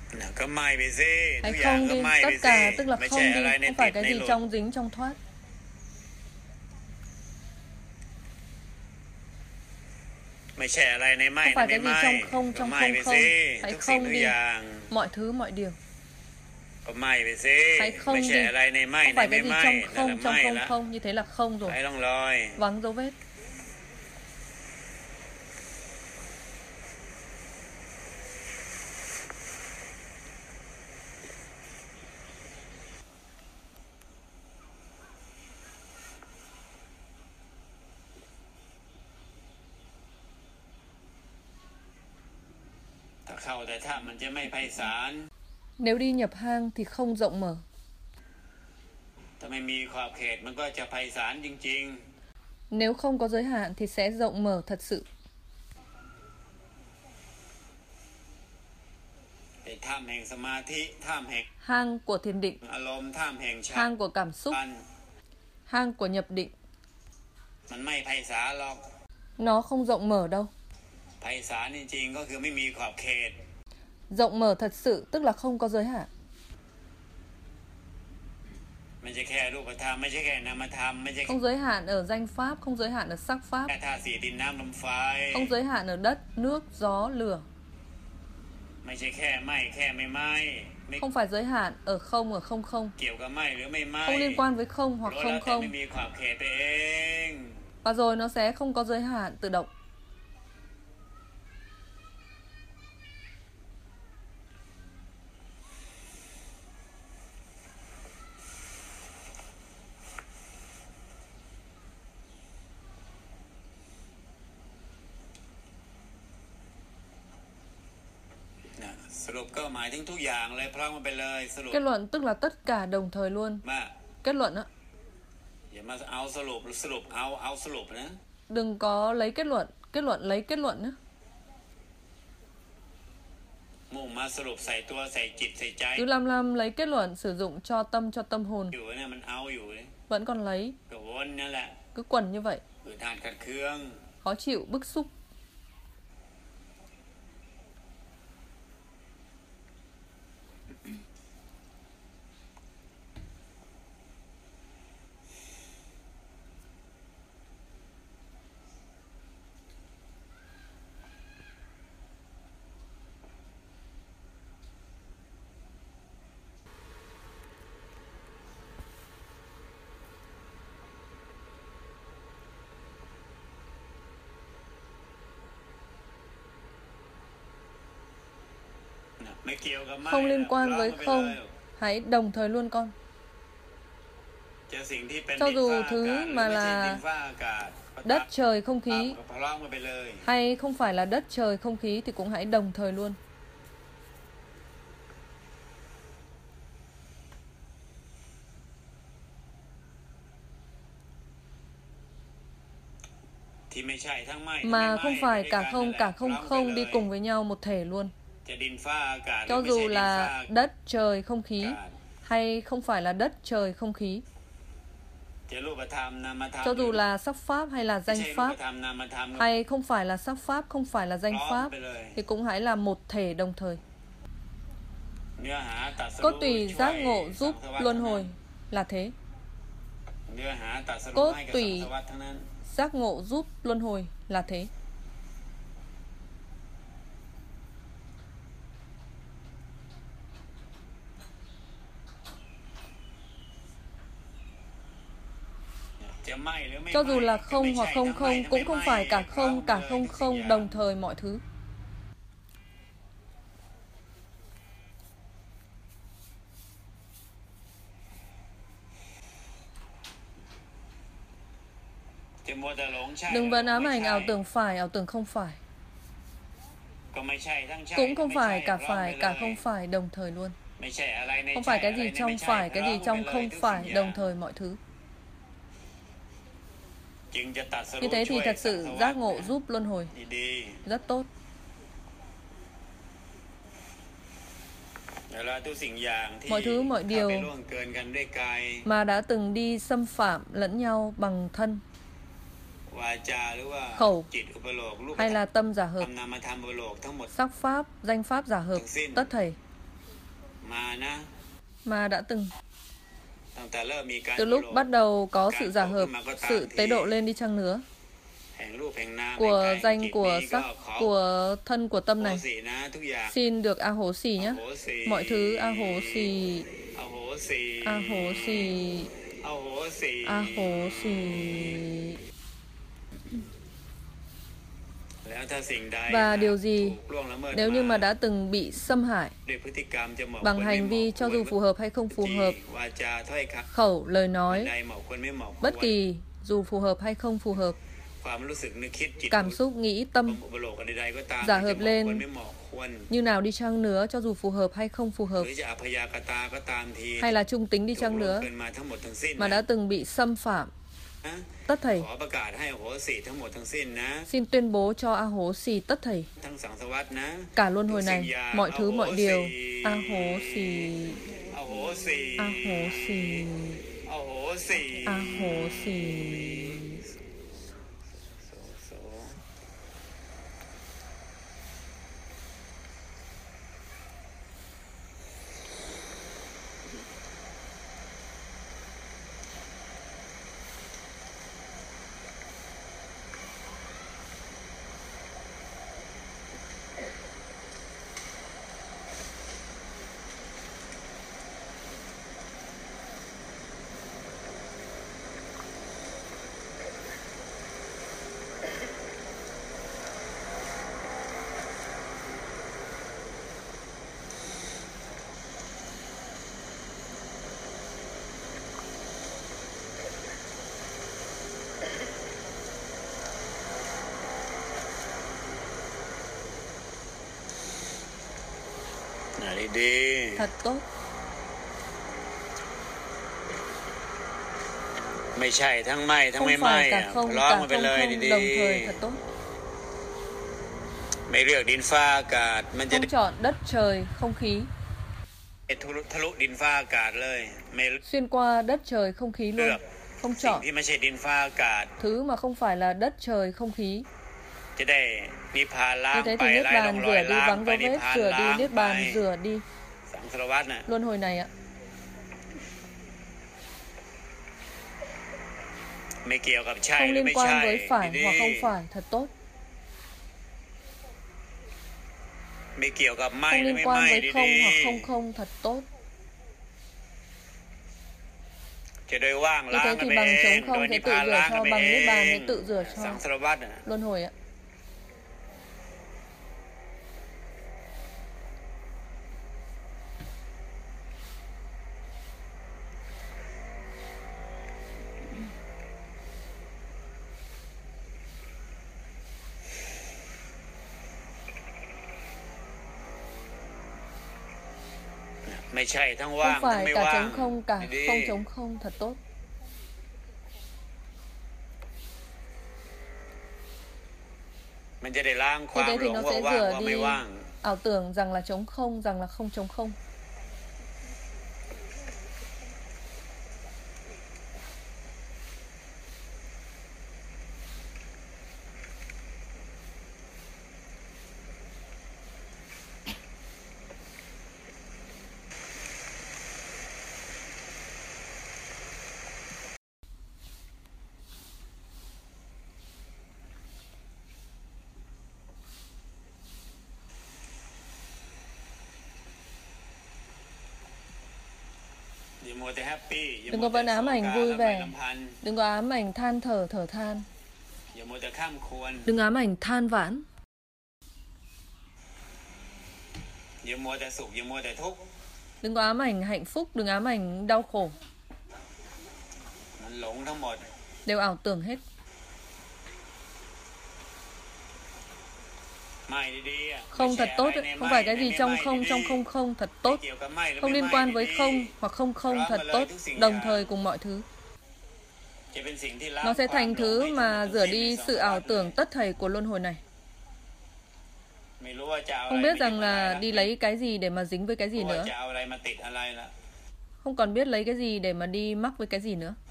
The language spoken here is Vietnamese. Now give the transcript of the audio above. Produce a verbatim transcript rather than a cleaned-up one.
ก็ไม่ไปสิ Hãy ทุกอย่าง không ก็ đi, ไม่ไป tất สิ cả tức là ไม่ không ใช่อะไร đi, ใน không ติ phải ด cái ใน gì หลุด trong dính trong thoát. ไม่ใช่อะไรในไม่ Không ใน phải ไม่ cái gì ไม่ trong không ก็ trong ไม่ không ไป không. สิ Hãy ทุกสิ่ง không ทุก đi อย่าง mọi thứ mọi điều. ก็ไม่ไปสิ Hãy ไม่ không ใช่ đi, อะไรในไม่ không ใน phải ไม่ cái gì ไม่ trong นั่นแหละ không trong ไม่ không ละ không, như thế là không ไป rồi, ล่องลอย vắng dấu vết. ถ้าเข้าแต่ถ้ามันจะไม่ไพศาล Nếu đi nhập hang thì không rộng mở. ถ้าไม่มีขอบเขตมันก็จะไพศาลจริง Nếu không có giới hạn thì sẽ rộng mở thật sự. ๆแต่ถ้ำแห่งสมาธิถ้ำแห่ง Hang của thiền định, อารมณ์ถ้ำแห่งฌาน hang của cảm xúc, hang của nhập định, มันไม่ไพศาลหรอก nó không rộng mở đâu. ไพศาลจริงๆก็คือไม่มีขอบเขต Rộng mở thật sự tức là không có giới hạn. ไม่ใช่แค่รูปธรรมไม่ใช่แค่นามธรรมไม่ใช่ Không giới hạn ở danh pháp, không giới hạn ở sắc pháp, แค่ธาตุสี่ดินน้ำลมไฟ không giới hạn ở đất, nước, gió, lửa. ไม่ใช่แค่ไม่แค่ไม่ไม่ไม่ Không phải giới hạn ở không ở không không, เกี่ยวกับไม่หรือไม่ไม่ không liên quan với không hoặc รู้ không แล้วแต่ไม่ không. มีขอบเขตไปเอง Và rồi nó sẽ không có giới hạn tự động. นะสรุปก็หมายถึงทุกอย่างเลยพร้อมกันไปเลยสรุป Kết luận tức là tất cả đồng thời luôn. มา Kết luận á, อย่ามาเอาสรุปสรุปเอาเอาสรุปนะ đừng có lấy kết luận, kết luận lấy kết luận nữa. มุ่งมาสรุปใส่ตัวใส่จิตใส่ใจ Cứ lăm lăm lấy kết luận sử dụng cho tâm cho tâm hồn, อยู่เนี่ยมันเอาอยู่เลย vẫn còn lấy, ก็วนนั่นแหละ cứ quẩn như vậy, อืดอาดขัดเคือง khó chịu, bức xúc. ไม่เกี่ยวกับไม่ Không liên quan ร้อง với ไปเลย không, hãy đồng thời luôn con. เจอสิ่งที่เป็น Cho ดิน dù ฟ้าอากาศ thứ หรือ mà ไม่ใช่ là ดินฟ้าอากาศ đất trời không อ้าว khí ก็ร้องกันไปเลย hay không phải là đất trời không khí thì cũng hãy đồng thời luôn. ที่ไม่ใช่ทั้งไม่ Mà ทั้ง không ไม่ phải ด้วย cả กัน không นั่นแหละ cả không ร้องไป không เล đi ย cùng với nhau một thể luôn. จะดินฟ้าอากาศหรือ Cho ไม่ใช่ dù ดินฟ้า là อากาศ đất trời không khí hay không phải là đất trời không khí, จะรูปธรรมนามธรรม cho dù là sắc pháp hay là ไม่ danh ใช่รูป pháp ธรรมนามธรรม hay không phải là sắc pháp không phải là danh ร้อง pháp ไปเลย thì cũng hãy là một thể đồng thời. เนื้อหาตรัส Cốt รู้ tùy ช่วย giác ngộ giúp สังสวัฏ luân ทั้งนั้น hồi là thế. เนื้อหาตรัสรู้ Cốt ให้กับ tùy สังสวัฏทั้งนั้น giác ngộ giúp luân hồi là thế. จะไม่หรือไม่ Cho dù ไม่ là ก็ không ไม่ hoặc ใช่ không ทั้งไม่ không ทั้ง cũng ไม่ không ไม่ phải cả ร้อง không ไป cả เลย không ทุกสิ่ง không อย่าง đồng thời mọi thứ. จะมัวแต่หลงใช่ Đừng vấn ám ไม่ ảnh ใช่ ảo tưởng phải, ảo tưởng không phải. ก็ไม่ใช่ทั้งใช่ Cũng không ไม่ใช่ phải cả ร้อง phải, ไป cả เลย không phải đồng thời luôn. ไม่ใช่อะไรใน Không ใช่ phải cái อะไร gì ใน trong ไม่ใช่ phải, cái ร้อ gì งไป trong เลย không ทุกสิ่ง phải อย่าง đồng thời mọi thứ. จึงจะตัดสรุ Như ป thế ช่ว thì ย thật สัง sự สวัฏ giác ngộ giúp luân hồi ดี rất tốt. ๆเวลาทุกสิ่งอย่างที่ Mọi thứ mọi เข้า điều ไปล่วงเกินกันด้วยกาย mà đã từng đi xâm phạm lẫn nhau bằng thân, วาจาหรือว่า khẩu จิตอุปโลกรูป hay là tâm giả ธร hợp, รมนามธรรมอุปโลกทั้งหมด sắc pháp, danh pháp giả hợp, tất thảy มานะ mà đã từng ตั้งแต่เริ่มมีการ từ lúc โลก bắt đầu có sự Càng giả khổ hợp, mà có tạm sự thì- tế độ lên đi chăng nữa แห่งรูปแห่งนาม của แห่งกาย danh จิต của นี้ก็ sắc ขอ của thân của tâm โห này สินะทุกอย่าง xin được a hổ xỉ nhé, โหสิ mọi thứ a hổ xỉ, อโหสิ a hổ xỉ, อโหสิ a hổ xỉ. แล้วถ้าสิ่งใด Và điều gì ถูกล่วงละเมิด nếu như mà มา đã từng bị xâm hại ด้วยพฤติกรรมจะเหมาะ bằng ควรไม่ hành เห vi มาะ cho ควร dù phù hợp hay không phù จี hợp, วาจาถ้อยค khẩu, lời ำ nói, ใดเหมาะควรไม่เหมาะควร bất kỳ dù phù hợp hay không phù hợp, ความรู้สึกนึกคิดจิต cảm xúc, nghĩ, tâm อุปโลกอันใดๆก็ตาม giả ที่ hợp จะเหมาะ lên ควรไม่เหมาะควร như nào đi chăng nữa, cho dù phù hợp hay không phù ห hợp, รือจะอภยากตาก็ตามที hay là trung tính đi ถูก chăng ล่วง nữa, เกินมาทั้งหมดทั้งสิ้น mà นะ đã từng bị xâm phạm นะ tất thảy, ขอประกาศให้อโหสิทั้งหมดทั้งสิ้นนะ xin tuyên bố cho a hổ xỉ tất thảy, ทั้งสังสารวัฏนะ cả luân hồi này, mọi thứ mọi điều, a hổ xỉ, อโหสิ a hổ xỉ, อโหสิ a hổ xỉ. โส อ่ะดี Thật tốt, ๆไม่ใช่ทั้งไม่ทั้ง không ไม่ไม่ phải อ่ะ cả không, ร้อง cả มันไป không เลย không ดี đồng thời, thật tốt. ๆไม่เลือกดินฟ้าอากาศมันจะ Không chọn đất trời, không khí, ทะลุทะลุดินฟ้าอากาศเลยไม่ xuyên qua đất trời, không khí เลื luôn, อก không สิ่ง chọn ที่ไม่ใช่ดินฟ้าอากาศ thứ mà không phải là đất trời, không khí. จะได้นิพพานล้าง Như thế ไป thì Niết ไล่ลอง Bàn รอย rửa đi ล้าง vắng ไป dấu นิพ vết, พาน rửa ล้า đi ง Niết ไป Bàn, rửa đi สังสารวัฏน่ะ luân hồi này ạ. ไม่เกี่ยวกับใช่ Không หรือ liên ไม่ quan ใช่ với phải ดี hoặc không phải, thật tốt. ๆไม่เกี่ยวกับไม่ Không หรือ liên ไม่ quan ไม่ với ดี không hoặc không không, thật tốt. ๆจะโดยว่าง Như ล้าง thế กัน thì ไป bằng เอง chống โดย không นิ sẽ พ tự พาน rửa ล้างกัน cho, ไป bằng เอ Niết Bàn ง sẽ tự rửa สัง cho สารวัฏน่ะ luân hồi ạ. ไม่ใช่ทั้งว่าง Không ทั้ง phải ไม่ cả ว่าง chống không, cả ดี không chống không, thật tốt. ๆมันจะได้ล้างค Như วาม thế หล thì ง nó ว่า sẽ ว่าง rửa ว่า đi ไม่ว่าง ảo tưởng rằng là chống không, rằng là không chống không. อย่ามัวแต่แฮปปี้อย่า Đừng มัว có แต่ vẫn ám โศ ảnh กา vui ละไม vẻ, ลำพันธ์ đừng có ám ảnh than thở, thở than, อย่ามัวแต่ข้ามควร đừng ám ảnh than vãn, อย่ามัวแต่สุขอย่ามัวแต่ทุกข์ đừng có ám ảnh hạnh phúc, đừng ám ảnh đau khổ, มันหลงทั้งหมด đều ảo tưởng hết. ไม่ดีๆอ่ะ Không ไม่ thật ใช่ tốt, อะไรใน không ไม่ phải cái ใน gì ไม่ trong ไม่ không, ดีๆ trong không không, thật ไม่ tốt. เกี่ยวกับไม่หรือ Không ไม่ liên ไม่ quan ดี với ๆ không hoặc không không, Rõ thật mà lời tốt, ทุกสิ่ง đồng อย่าง thời cùng mọi thứ. จะเป็นสิ่งที่ล้าง Nó sẽ ความ thành หลง thứ ให้ทั้งหม mà ด rửa ทั้งสิ้น đi ใน sự สังสาร ảo วัฏ tưởng tất thảy của luân hồi này. ไม่รู้ว่าจะเอา Không อะไร biết มา rằng ยึดอะไร là ละ đi lấy cái gì để mà dính với cái ไม่ gì รู้ว่า nữa. จะเอาอะไรมาติดอะไรละ Không còn biết lấy cái gì để mà đi mắc với cái gì nữa.